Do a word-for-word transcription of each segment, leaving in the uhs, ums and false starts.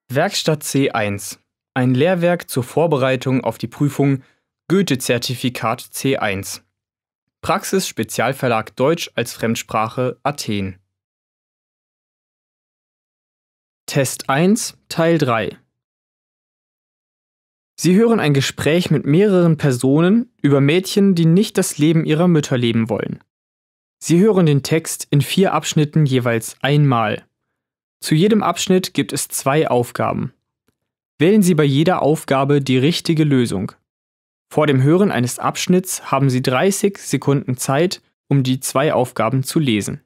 Werkstatt C eins. Ein Lehrwerk zur Vorbereitung auf die Prüfung Goethe-Zertifikat C eins. Praxis Spezialverlag Deutsch als Fremdsprache Athen. Test eins, Teil drei. Sie hören ein Gespräch mit mehreren Personen über Mädchen, die nicht das Leben ihrer Mütter leben wollen. Sie hören den Text in vier Abschnitten jeweils einmal. Zu jedem Abschnitt gibt es zwei Aufgaben. Wählen Sie bei jeder Aufgabe die richtige Lösung. Vor dem Hören eines Abschnitts haben Sie dreißig Sekunden Zeit, um die zwei Aufgaben zu lesen.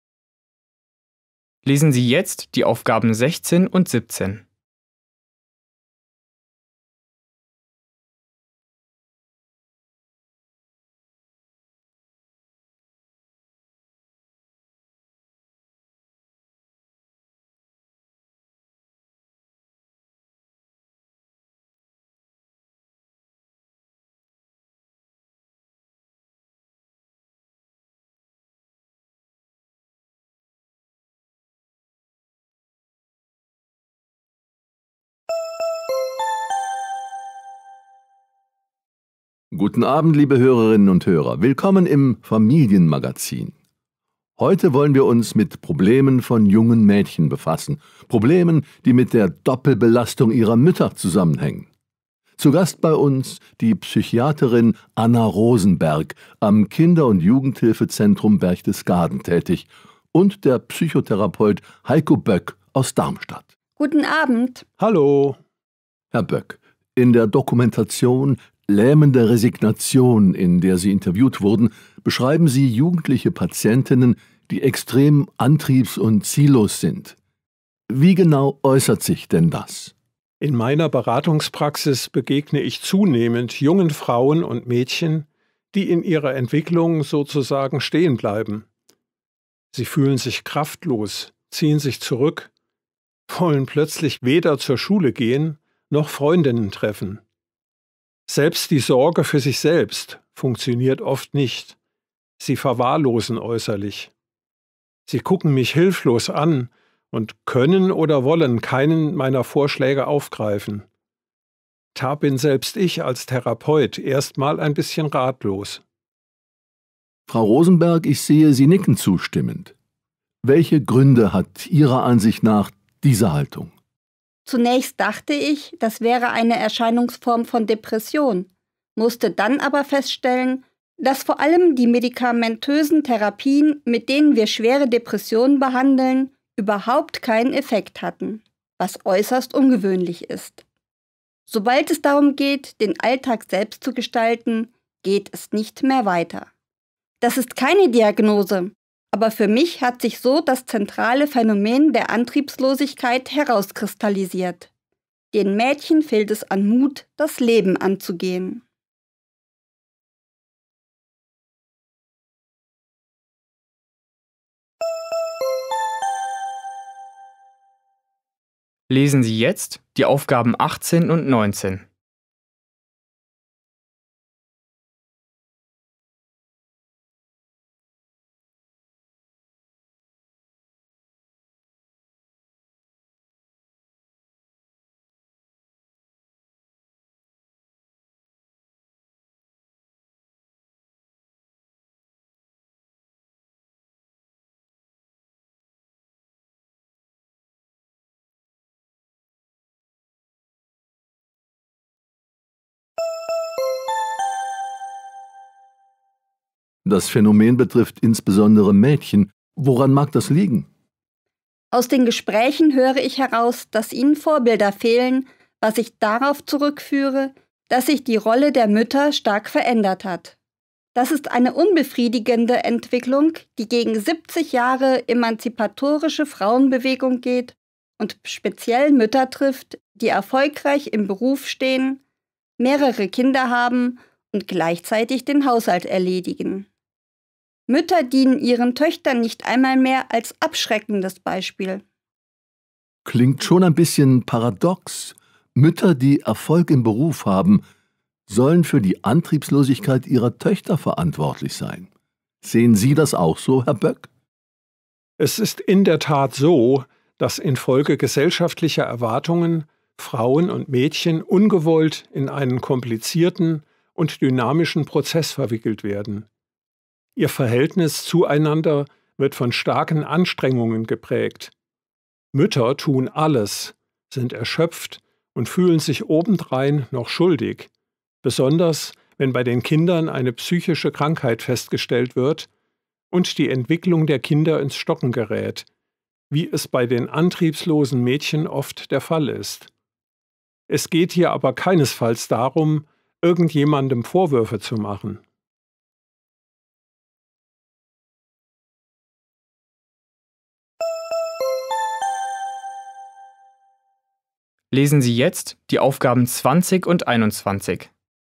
Lesen Sie jetzt die Aufgaben sechzehn und siebzehn. Guten Abend, liebe Hörerinnen und Hörer. Willkommen im Familienmagazin. Heute wollen wir uns mit Problemen von jungen Mädchen befassen. Problemen, die mit der Doppelbelastung ihrer Mütter zusammenhängen. Zu Gast bei uns die Psychiaterin Anna Rosenberg, am Kinder- und Jugendhilfezentrum Berchtesgaden tätig, und der Psychotherapeut Heiko Böck aus Darmstadt. Guten Abend. Hallo. Herr Böck, in der Dokumentation Lähmende Resignation, in der Sie interviewt wurden, beschreiben Sie jugendliche Patientinnen, die extrem antriebs- und ziellos sind. Wie genau äußert sich denn das? In meiner Beratungspraxis begegne ich zunehmend jungen Frauen und Mädchen, die in ihrer Entwicklung sozusagen stehen bleiben. Sie fühlen sich kraftlos, ziehen sich zurück, wollen plötzlich weder zur Schule gehen, noch Freundinnen treffen. Selbst die Sorge für sich selbst funktioniert oft nicht. Sie verwahrlosen äußerlich. Sie gucken mich hilflos an und können oder wollen keinen meiner Vorschläge aufgreifen. Da bin selbst ich als Therapeut erstmal ein bisschen ratlos. Frau Rosenberg, ich sehe, Sie nicken zustimmend. Welche Gründe hat Ihrer Ansicht nach diese Haltung? Zunächst dachte ich, das wäre eine Erscheinungsform von Depression, musste dann aber feststellen, dass vor allem die medikamentösen Therapien, mit denen wir schwere Depressionen behandeln, überhaupt keinen Effekt hatten, was äußerst ungewöhnlich ist. Sobald es darum geht, den Alltag selbst zu gestalten, geht es nicht mehr weiter. Das ist keine Diagnose, aber für mich hat sich so das zentrale Phänomen der Antriebslosigkeit herauskristallisiert. Den Mädchen fehlt es an Mut, das Leben anzugehen. Lesen Sie jetzt die Aufgaben achtzehn und neunzehn. Das Phänomen betrifft insbesondere Mädchen. Woran mag das liegen? Aus den Gesprächen höre ich heraus, dass ihnen Vorbilder fehlen, was ich darauf zurückführe, dass sich die Rolle der Mütter stark verändert hat. Das ist eine unbefriedigende Entwicklung, die gegen siebzig Jahre emanzipatorische Frauenbewegung geht und speziell Mütter trifft, die erfolgreich im Beruf stehen, mehrere Kinder haben und gleichzeitig den Haushalt erledigen. Mütter dienen ihren Töchtern nicht einmal mehr als abschreckendes Beispiel. Klingt schon ein bisschen paradox. Mütter, die Erfolg im Beruf haben, sollen für die Antriebslosigkeit ihrer Töchter verantwortlich sein. Sehen Sie das auch so, Herr Böck? Es ist in der Tat so, dass infolge gesellschaftlicher Erwartungen Frauen und Mädchen ungewollt in einen komplizierten und dynamischen Prozess verwickelt werden. Ihr Verhältnis zueinander wird von starken Anstrengungen geprägt. Mütter tun alles, sind erschöpft und fühlen sich obendrein noch schuldig, besonders wenn bei den Kindern eine psychische Krankheit festgestellt wird und die Entwicklung der Kinder ins Stocken gerät, wie es bei den antriebslosen Mädchen oft der Fall ist. Es geht hier aber keinesfalls darum, irgendjemandem Vorwürfe zu machen. Lesen Sie jetzt die Aufgaben zwanzig und einundzwanzig.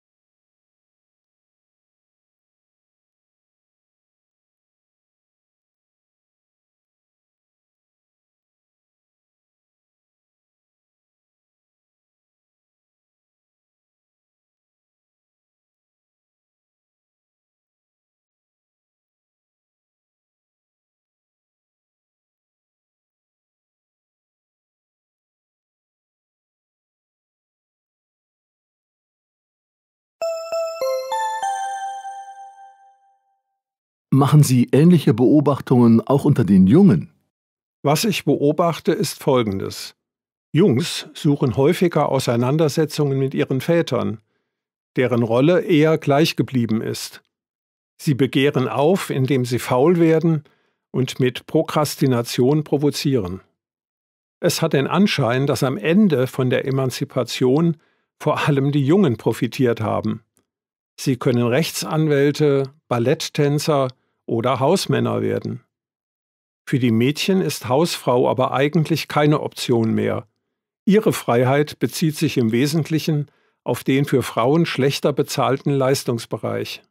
Machen Sie ähnliche Beobachtungen auch unter den Jungen? Was ich beobachte, ist Folgendes. Jungs suchen häufiger Auseinandersetzungen mit ihren Vätern, deren Rolle eher gleich geblieben ist. Sie begehren auf, indem sie faul werden und mit Prokrastination provozieren. Es hat den Anschein, dass am Ende von der Emanzipation vor allem die Jungen profitiert haben. Sie können Rechtsanwälte, Balletttänzer oder Hausmänner werden. Für die Mädchen ist Hausfrau aber eigentlich keine Option mehr. Ihre Freiheit bezieht sich im Wesentlichen auf den für Frauen schlechter bezahlten Leistungsbereich.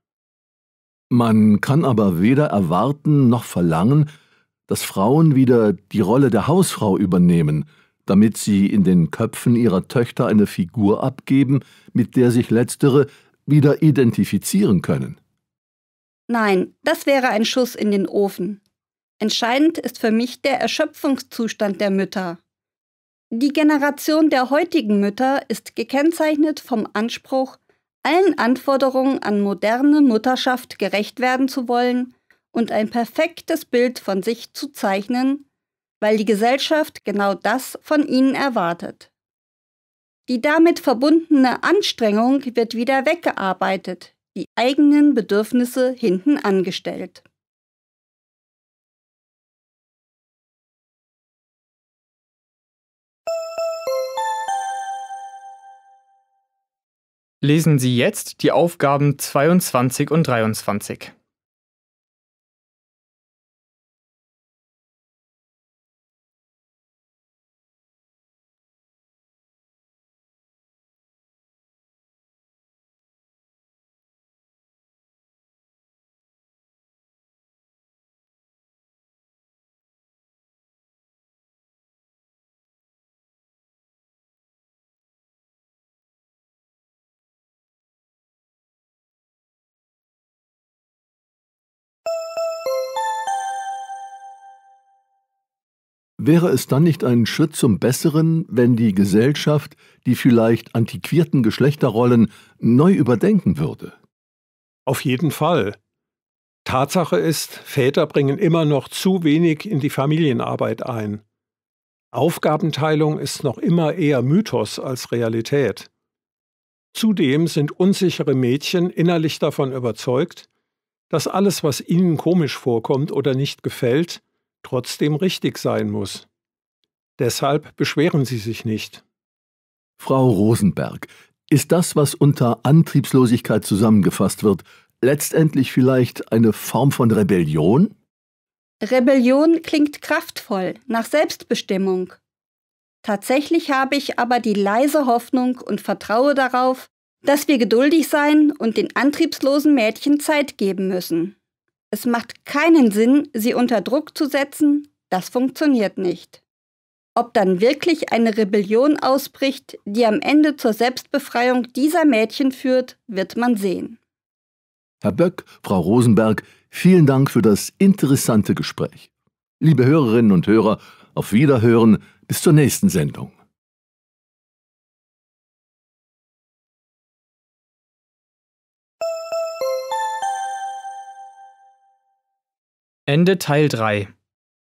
Man kann aber weder erwarten noch verlangen, dass Frauen wieder die Rolle der Hausfrau übernehmen, damit sie in den Köpfen ihrer Töchter eine Figur abgeben, mit der sich letztere wieder identifizieren können. Nein, das wäre ein Schuss in den Ofen. Entscheidend ist für mich der Erschöpfungszustand der Mütter. Die Generation der heutigen Mütter ist gekennzeichnet vom Anspruch, allen Anforderungen an moderne Mutterschaft gerecht werden zu wollen und ein perfektes Bild von sich zu zeichnen, weil die Gesellschaft genau das von ihnen erwartet. Die damit verbundene Anstrengung wird wieder weggearbeitet, die eigenen Bedürfnisse hinten angestellt. Lesen Sie jetzt die Aufgaben zweiundzwanzig und dreiundzwanzig. Wäre es dann nicht ein Schritt zum Besseren, wenn die Gesellschaft die vielleicht antiquierten Geschlechterrollen neu überdenken würde? Auf jeden Fall. Tatsache ist, Väter bringen immer noch zu wenig in die Familienarbeit ein. Aufgabenteilung ist noch immer eher Mythos als Realität. Zudem sind unsichere Mädchen innerlich davon überzeugt, dass alles, was ihnen komisch vorkommt oder nicht gefällt, trotzdem richtig sein muss. Deshalb beschweren sie sich nicht. Frau Rosenberg, ist das, was unter Antriebslosigkeit zusammengefasst wird, letztendlich vielleicht eine Form von Rebellion? Rebellion klingt kraftvoll, nach Selbstbestimmung. Tatsächlich habe ich aber die leise Hoffnung und vertraue darauf, dass wir geduldig sein und den antriebslosen Mädchen Zeit geben müssen. Es macht keinen Sinn, sie unter Druck zu setzen, das funktioniert nicht. Ob dann wirklich eine Rebellion ausbricht, die am Ende zur Selbstbefreiung dieser Mädchen führt, wird man sehen. Herr Böck, Frau Rosenberg, vielen Dank für das interessante Gespräch. Liebe Hörerinnen und Hörer, Auf Wiederhören, bis zur nächsten Sendung. Ende Teil drei.